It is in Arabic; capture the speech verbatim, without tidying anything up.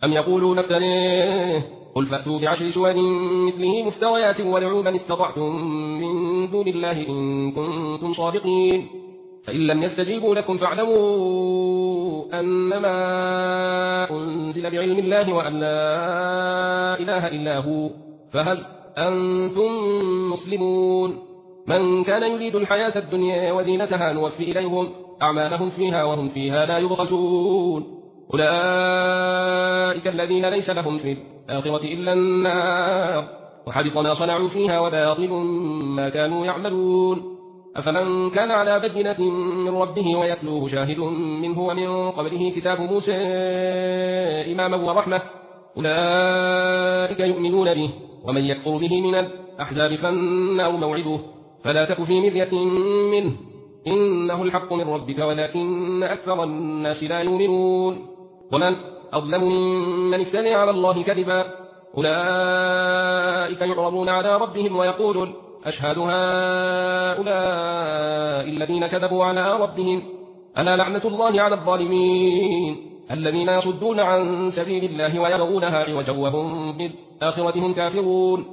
أم يقولون افتريه قل فأتوا بعشر سور مثله مفتريات وادعوا من استطعتم من دون الله إن كنتم صادقين فإن لم يستجيبوا لكم فاعلموا أنما أنزل بعلم الله وأن لا إله إلا هو فهل أنتم مسلمون من كان يريد الحياة الدنيا وزينتها نوفي إليهم أعمالهم فيها وهم فيها لا يبخسون أولئك الذين ليس لهم في الآخرة إلا النار وحبط ما صنعوا فيها وباطل ما كانوا يعملون أفمن كان على بينة من ربه ويتلوه شاهد منه ومن قبله كتاب موسى إماما ورحمة أولئك يؤمنون به ومن يكفر به من الأحزاب فالنار موعده فلا تك في مرية منه إنه الحق من ربك ولكن أكثر الناس لا يؤمنون ومن أظلم ممن افترى على الله كذبا أولئك يعرضون على ربهم ويقولون أشهد هؤلاء الذين كذبوا على ربهم ألا لعنة الله على الظالمين الذين يصدون عن سبيل الله ويبغونها عوجا وهم بالآخرة هم كافرون